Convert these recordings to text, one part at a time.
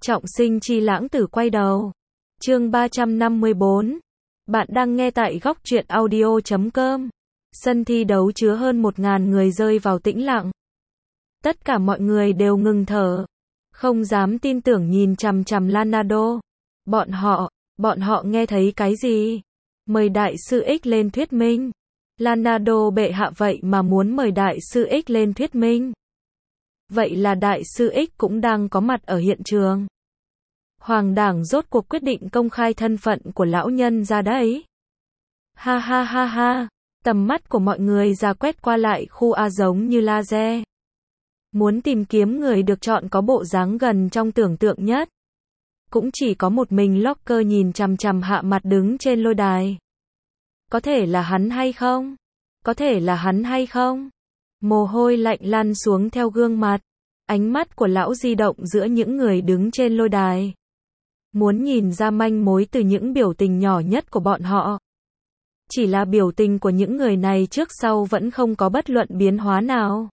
Trọng sinh chi lãng tử quay đầu. Chương 354. Bạn đang nghe tại góc truyện audio.com. Sân thi đấu chứa hơn 1.000 người rơi vào tĩnh lặng. Tất cả mọi người đều ngừng thở, không dám tin tưởng nhìn chằm chằm Lanado. Bọn họ nghe thấy cái gì? Mời đại sư X lên thuyết minh. Lanado bệ hạ vậy mà muốn mời đại sư X lên thuyết minh. Vậy là đại sư X cũng đang có mặt ở hiện trường. Hoàng đảng rốt cuộc quyết định công khai thân phận của lão nhân ra đấy. Ha ha ha ha, tầm mắt của mọi người ra quét qua lại khu A giống như laser. Muốn tìm kiếm người được chọn có bộ dáng gần trong tưởng tượng nhất. Cũng chỉ có một mình Locker nhìn chằm chằm Hạ Mặt đứng trên lôi đài. Có thể là hắn hay không? Có thể là hắn hay không? Mồ hôi lạnh lăn xuống theo gương mặt. Ánh mắt của lão di động giữa những người đứng trên lôi đài. Muốn nhìn ra manh mối từ những biểu tình nhỏ nhất của bọn họ. Chỉ là biểu tình của những người này trước sau vẫn không có bất luận biến hóa nào.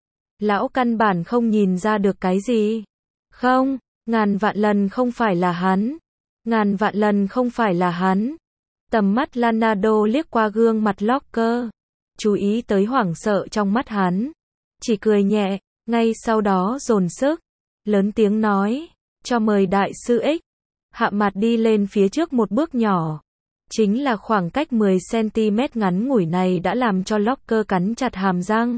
Lão căn bản không nhìn ra được cái gì. Không, ngàn vạn lần không phải là hắn. Ngàn vạn lần không phải là hắn. Tầm mắt Lanado liếc qua gương mặt Locker. Chú ý tới hoảng sợ trong mắt hắn. Chỉ cười nhẹ, ngay sau đó dồn sức. Lớn tiếng nói, cho mời đại sư X. Hạ Mặt đi lên phía trước một bước nhỏ. Chính là khoảng cách 10cm ngắn ngủi này đã làm cho Locker cắn chặt hàm răng.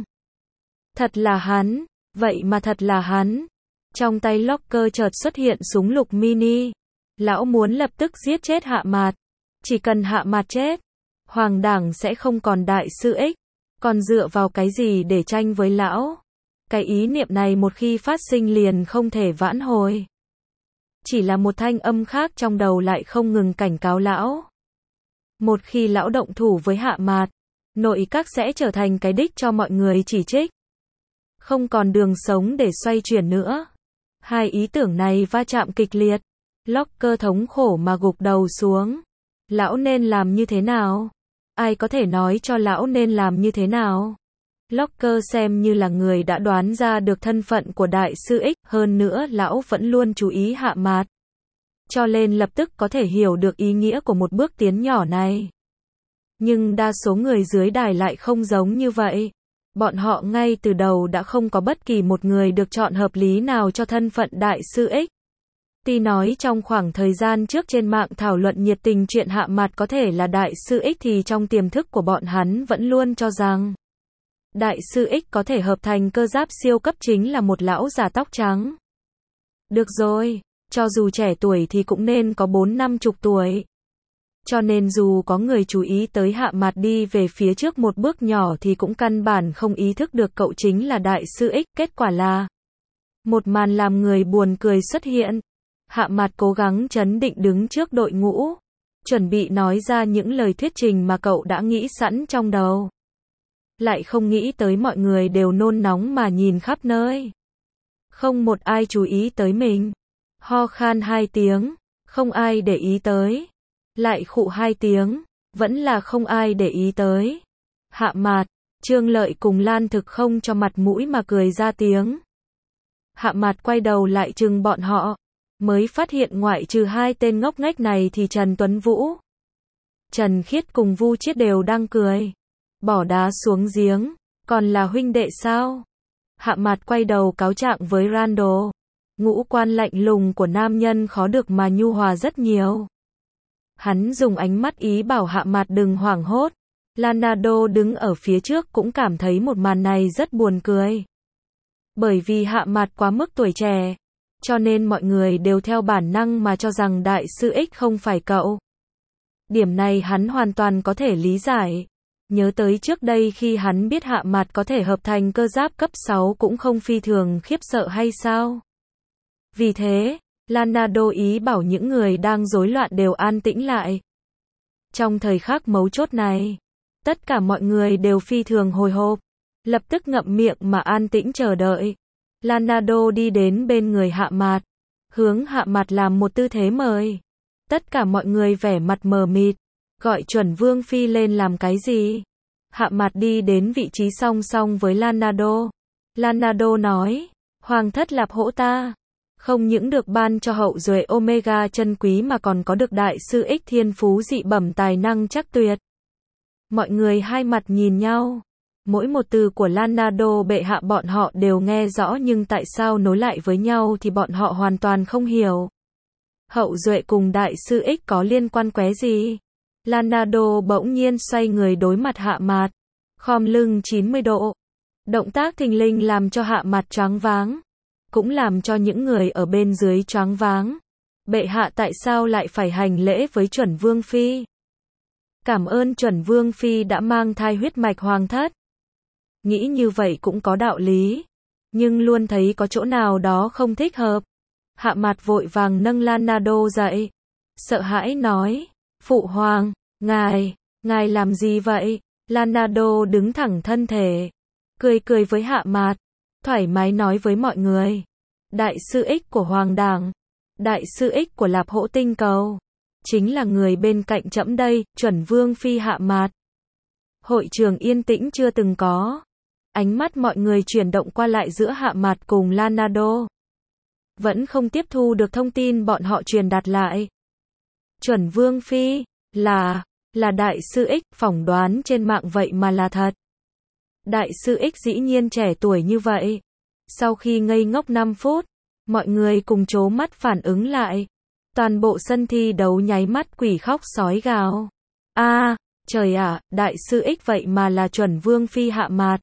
Thật là hắn, vậy mà thật là hắn. Trong tay Locker chợt xuất hiện súng lục mini. Lão muốn lập tức giết chết Hạ Mặt. Chỉ cần Hạ Mặt chết, Hoàng đảng sẽ không còn đại sư X. Còn dựa vào cái gì để tranh với lão? Cái ý niệm này một khi phát sinh liền không thể vãn hồi. Chỉ là một thanh âm khác trong đầu lại không ngừng cảnh cáo lão. Một khi lão động thủ với Hạ Mặt, nội các sẽ trở thành cái đích cho mọi người chỉ trích. Không còn đường sống để xoay chuyển nữa. Hai ý tưởng này va chạm kịch liệt. Locker thống khổ mà gục đầu xuống. Lão nên làm như thế nào? Ai có thể nói cho lão nên làm như thế nào? Locker xem như là người đã đoán ra được thân phận của đại sư X, hơn nữa lão vẫn luôn chú ý Hạ Mặt. Cho nên lập tức có thể hiểu được ý nghĩa của một bước tiến nhỏ này. Nhưng đa số người dưới đài lại không giống như vậy. Bọn họ ngay từ đầu đã không có bất kỳ một người được chọn hợp lý nào cho thân phận đại sư X. Tuy nói trong khoảng thời gian trước trên mạng thảo luận nhiệt tình chuyện Hạ Mặt có thể là đại sư X thì trong tiềm thức của bọn hắn vẫn luôn cho rằng đại sư X có thể hợp thành cơ giáp siêu cấp chính là một lão già tóc trắng. Được rồi, cho dù trẻ tuổi thì cũng nên có 40-50 tuổi. Cho nên dù có người chú ý tới Hạ Mặt đi về phía trước một bước nhỏ thì cũng căn bản không ý thức được cậu chính là đại sư X. Kết quả là một màn làm người buồn cười xuất hiện. Hạ Mặt cố gắng trấn định đứng trước đội ngũ, chuẩn bị nói ra những lời thuyết trình mà cậu đã nghĩ sẵn trong đầu. Lại không nghĩ tới mọi người đều nôn nóng mà nhìn khắp nơi. Không một ai chú ý tới mình. Ho khan 2 tiếng, không ai để ý tới. Lại khụ 2 tiếng, vẫn là không ai để ý tới. Hạ Mặt, Trương Lợi cùng Lan Thực không cho mặt mũi mà cười ra tiếng. Hạ Mặt quay đầu lại chừng bọn họ, mới phát hiện ngoại trừ 2 tên ngốc nghếch này thì Trần Tuấn Vũ, Trần Khiết cùng Vu Chiết đều đang cười. Bỏ đá xuống giếng, còn là huynh đệ sao? Hạ Mặt quay đầu cáo trạng với Randall. Ngũ quan lạnh lùng của nam nhân khó được mà nhu hòa rất nhiều. Hắn dùng ánh mắt ý bảo Hạ Mặt đừng hoảng hốt. Lanado đứng ở phía trước cũng cảm thấy một màn này rất buồn cười. Bởi vì Hạ Mặt quá mức tuổi trẻ, cho nên mọi người đều theo bản năng mà cho rằng đại sư X không phải cậu. Điểm này hắn hoàn toàn có thể lý giải. Nhớ tới trước đây khi hắn biết Hạ Mặt có thể hợp thành cơ giáp cấp 6 cũng không phi thường khiếp sợ hay sao? Vì thế, Lanado ý bảo những người đang rối loạn đều an tĩnh lại. Trong thời khắc mấu chốt này, tất cả mọi người đều phi thường hồi hộp, lập tức ngậm miệng mà an tĩnh chờ đợi. Lanado đi đến bên người Hạ Mặt, hướng Hạ Mặt làm một tư thế mời. Tất cả mọi người vẻ mặt mờ mịt, gọi Chuẩn Vương Phi lên làm cái gì? Hạ Mặt đi đến vị trí song song với Lanado. Lanado nói, Hoàng thất Lạp hỗ ta. Không những được ban cho hậu duệ Omega chân quý mà còn có được đại sư X thiên phú dị bẩm tài năng chắc tuyệt. Mọi người hai mặt nhìn nhau. Mỗi một từ của Leonardo bệ hạ bọn họ đều nghe rõ nhưng tại sao nối lại với nhau thì bọn họ hoàn toàn không hiểu. Hậu duệ cùng đại sư X có liên quan qué gì? Leonardo bỗng nhiên xoay người đối mặt Hạ Mạt, khom lưng 90 độ. Động tác thình lình làm cho Hạ Mạt choáng váng, cũng làm cho những người ở bên dưới choáng váng. Bệ hạ tại sao lại phải hành lễ với chuẩn vương phi? Cảm ơn chuẩn vương phi đã mang thai huyết mạch hoàng thất. Nghĩ như vậy cũng có đạo lý, nhưng luôn thấy có chỗ nào đó không thích hợp. Hạ Mạt vội vàng nâng Leonardo dậy, sợ hãi nói, phụ hoàng, ngài làm gì vậy? Leonardo đứng thẳng thân thể, cười cười với Hạ Mạt, thoải mái nói với mọi người, đại sư X của Hoàng Đảng, đại sư X của Lạp Hỗ Tinh Cầu, chính là người bên cạnh trẫm đây, chuẩn vương phi Hạ Mạt. Hội trường yên tĩnh chưa từng có. Ánh mắt mọi người chuyển động qua lại giữa Hạ Mạt cùng Leonardo. Vẫn không tiếp thu được thông tin bọn họ truyền đạt lại. Chuẩn vương phi, là đại sư X, phỏng đoán trên mạng vậy mà là thật. Đại sư X dĩ nhiên trẻ tuổi như vậy. Sau khi ngây ngốc 5 phút, mọi người cùng trố mắt phản ứng lại. Toàn bộ sân thi đấu nháy mắt quỷ khóc sói gào. Trời ạ, đại sư X vậy mà là chuẩn vương phi Hạ Mạt.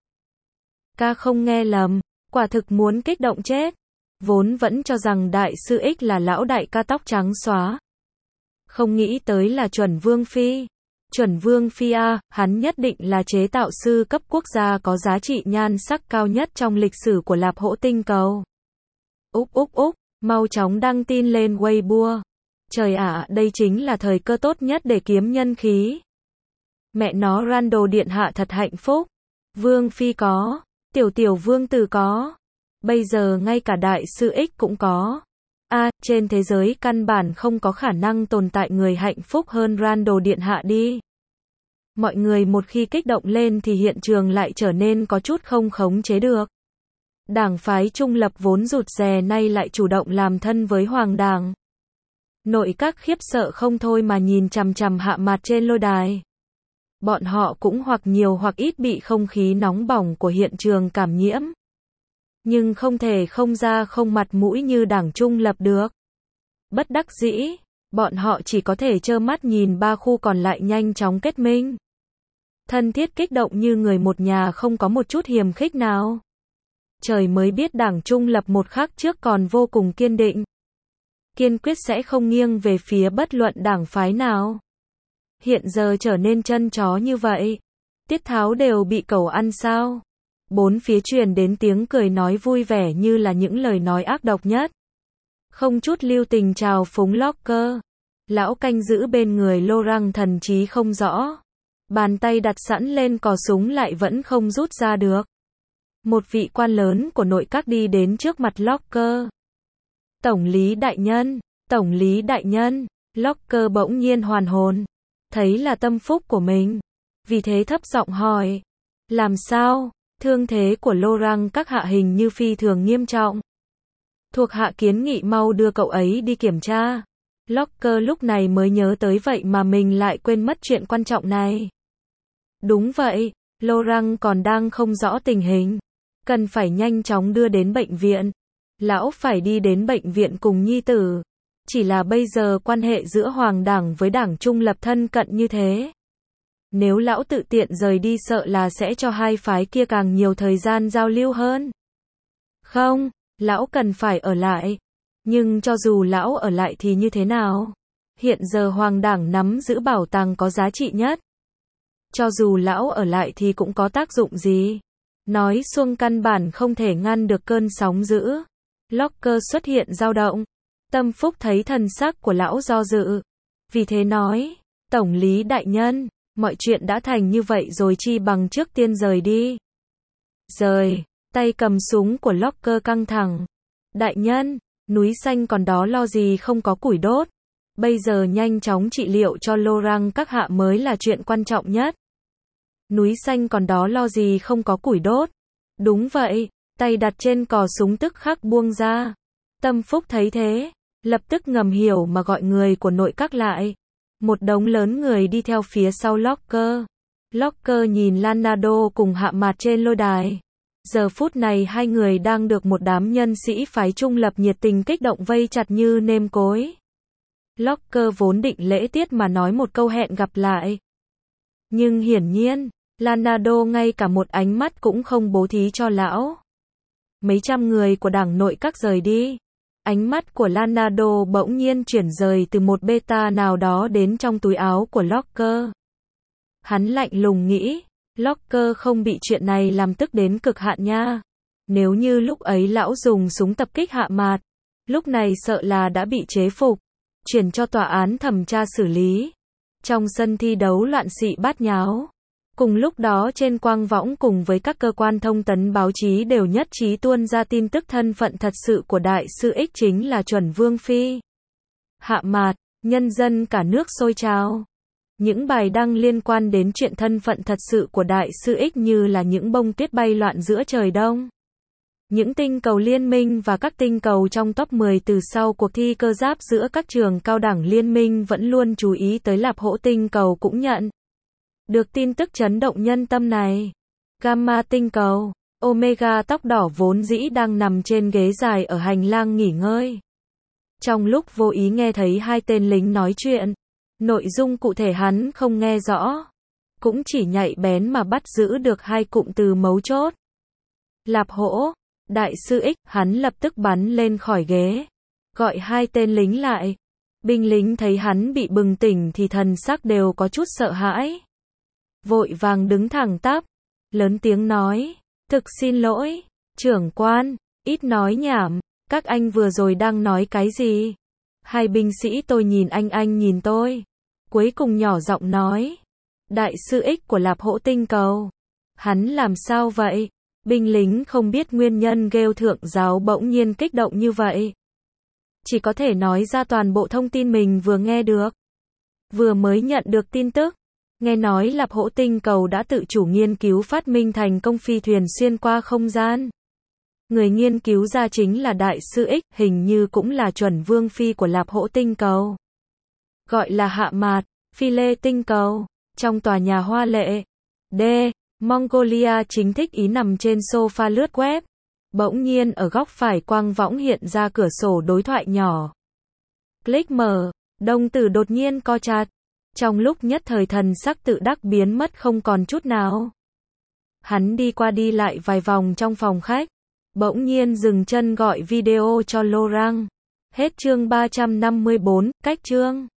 Ca không nghe lầm, quả thực muốn kích động chết. Vốn vẫn cho rằng đại sư X là lão đại ca tóc trắng xóa. Không nghĩ tới là chuẩn vương phi. Chuẩn vương phi hắn nhất định là chế tạo sư cấp quốc gia có giá trị nhan sắc cao nhất trong lịch sử của Lạp Hỗ Tinh Cầu. Úc, mau chóng đăng tin lên Weibo. Trời ạ, đây chính là thời cơ tốt nhất để kiếm nhân khí. Mẹ nó Randall điện hạ thật hạnh phúc. Vương phi có, tiểu vương tử có. Bây giờ ngay cả đại sư X cũng có. Trên thế giới căn bản không có khả năng tồn tại người hạnh phúc hơn Randall điện hạ đi. Mọi người một khi kích động lên thì hiện trường lại trở nên có chút không khống chế được. Đảng phái trung lập vốn rụt rè nay lại chủ động làm thân với Hoàng Đảng. Nội các khiếp sợ không thôi mà nhìn chằm chằm Hạ Mạt trên lôi đài. Bọn họ cũng hoặc nhiều hoặc ít bị không khí nóng bỏng của hiện trường cảm nhiễm. Nhưng không thể không ra không mặt mũi như đảng trung lập được. Bất đắc dĩ, bọn họ chỉ có thể trơ mắt nhìn ba khu còn lại nhanh chóng kết minh. Thân thiết kích động như người một nhà không có một chút hiềm khích nào. Trời mới biết đảng trung lập một khắc trước còn vô cùng kiên định. Kiên quyết sẽ không nghiêng về phía bất luận đảng phái nào. Hiện giờ trở nên chân chó như vậy. Tiết Tháo đều bị cẩu ăn sao? Bốn phía truyền đến tiếng cười nói vui vẻ như là những lời nói ác độc nhất. Không chút lưu tình chào phúng Locker. Lão canh giữ bên người Laurent thần trí không rõ. Bàn tay đặt sẵn lên cò súng lại vẫn không rút ra được. Một vị quan lớn của nội các đi đến trước mặt Locker. Tổng lý đại nhân, Locker bỗng nhiên hoàn hồn. Thấy là tâm phúc của mình. Vì thế thấp giọng hỏi. Làm sao? Thương thế của Laurent các hạ hình như phi thường nghiêm trọng. Thuộc hạ kiến nghị mau đưa cậu ấy đi kiểm tra. Locker lúc này mới nhớ tới vậy mà mình lại quên mất chuyện quan trọng này. Đúng vậy, Laurent còn đang không rõ tình hình. Cần phải nhanh chóng đưa đến bệnh viện. Lão phải đi đến bệnh viện cùng nhi tử. Chỉ là bây giờ quan hệ giữa Hoàng Đảng với Đảng trung lập thân cận như thế. Nếu lão tự tiện rời đi sợ là sẽ cho hai phái kia càng nhiều thời gian giao lưu hơn. Không, lão cần phải ở lại. Nhưng cho dù lão ở lại thì như thế nào? Hiện giờ Hoàng Đảng nắm giữ bảo tàng có giá trị nhất. Cho dù lão ở lại thì cũng có tác dụng gì? Nói xuông căn bản không thể ngăn được cơn sóng dữ. Locker xuất hiện dao động. Tâm Phúc thấy thần sắc của lão do dự. Vì thế nói, Tổng lý đại nhân, mọi chuyện đã thành như vậy rồi chi bằng trước tiên rời đi. Rời, tay cầm súng của Locker căng thẳng. Đại nhân, núi xanh còn đó lo gì không có củi đốt. Bây giờ nhanh chóng trị liệu cho Laurent các hạ mới là chuyện quan trọng nhất. Núi xanh còn đó lo gì không có củi đốt. Đúng vậy, tay đặt trên cò súng tức khắc buông ra. Tâm Phúc thấy thế, lập tức ngầm hiểu mà gọi người của nội các lại. Một đống lớn người đi theo phía sau Locker. Locker nhìn Leonardo cùng Hạ Mạt trên lôi đài. Giờ phút này hai người đang được một đám nhân sĩ phái trung lập nhiệt tình kích động vây chặt như nêm cối. Locker vốn định lễ tiết mà nói một câu hẹn gặp lại. Nhưng hiển nhiên, Leonardo ngay cả một ánh mắt cũng không bố thí cho lão. Mấy trăm người của đảng nội các rời đi. Ánh mắt của Leonardo bỗng nhiên chuyển rời từ một beta nào đó đến trong túi áo của Locker. Hắn lạnh lùng nghĩ, Locker không bị chuyện này làm tức đến cực hạn nha. Nếu như lúc ấy lão dùng súng tập kích Hạ Mạt, lúc này sợ là đã bị chế phục, chuyển cho tòa án thẩm tra xử lý. Trong sân thi đấu loạn xị bát nháo. Cùng lúc đó trên quang võng cùng với các cơ quan thông tấn báo chí đều nhất trí tuôn ra tin tức thân phận thật sự của đại sư X chính là Chuẩn Vương Phi. Hạ Mạt, nhân dân cả nước sôi trào. Những bài đăng liên quan đến chuyện thân phận thật sự của đại sư X như là những bông tuyết bay loạn giữa trời đông. Những tinh cầu liên minh và các tinh cầu trong top 10 từ sau cuộc thi cơ giáp giữa các trường cao đẳng liên minh vẫn luôn chú ý tới Lạp Hỗ tinh cầu cũng nhận được tin tức chấn động nhân tâm này. Gamma tinh cầu, Omega tóc đỏ vốn dĩ đang nằm trên ghế dài ở hành lang nghỉ ngơi. Trong lúc vô ý nghe thấy hai tên lính nói chuyện, nội dung cụ thể hắn không nghe rõ, cũng chỉ nhạy bén mà bắt giữ được hai cụm từ mấu chốt. Lạp Hỗ, đại sư X, hắn lập tức bắn lên khỏi ghế, gọi hai tên lính lại. Binh lính thấy hắn bị bừng tỉnh thì thần sắc đều có chút sợ hãi. Vội vàng đứng thẳng tắp, lớn tiếng nói, thực xin lỗi, trưởng quan, ít nói nhảm, các anh vừa rồi đang nói cái gì? Hai binh sĩ tôi nhìn anh nhìn tôi. Cuối cùng nhỏ giọng nói, đại sư X của Lạp Hỗ tinh cầu. Hắn làm sao vậy? Binh lính không biết nguyên nhân Gale thượng giáo bỗng nhiên kích động như vậy. Chỉ có thể nói ra toàn bộ thông tin mình vừa nghe được. Vừa mới nhận được tin tức. Nghe nói Lạp Hỗ tinh cầu đã tự chủ nghiên cứu phát minh thành công phi thuyền xuyên qua không gian. Người nghiên cứu ra chính là đại sư X, hình như cũng là Chuẩn Vương Phi của Lạp Hỗ tinh cầu. Gọi là Hạ Mạt, Phi Lê tinh cầu. Trong tòa nhà hoa lệ. D. Mongolia chính thích ý nằm trên sofa lướt web. Bỗng nhiên ở góc phải quang võng hiện ra cửa sổ đối thoại nhỏ. Click mở, đồng tử đột nhiên co chặt. Trong lúc nhất thời thần sắc tự đắc biến mất không còn chút nào. Hắn đi qua đi lại vài vòng trong phòng khách. Bỗng nhiên dừng chân gọi video cho Laurent. Hết chương 354, cách chương.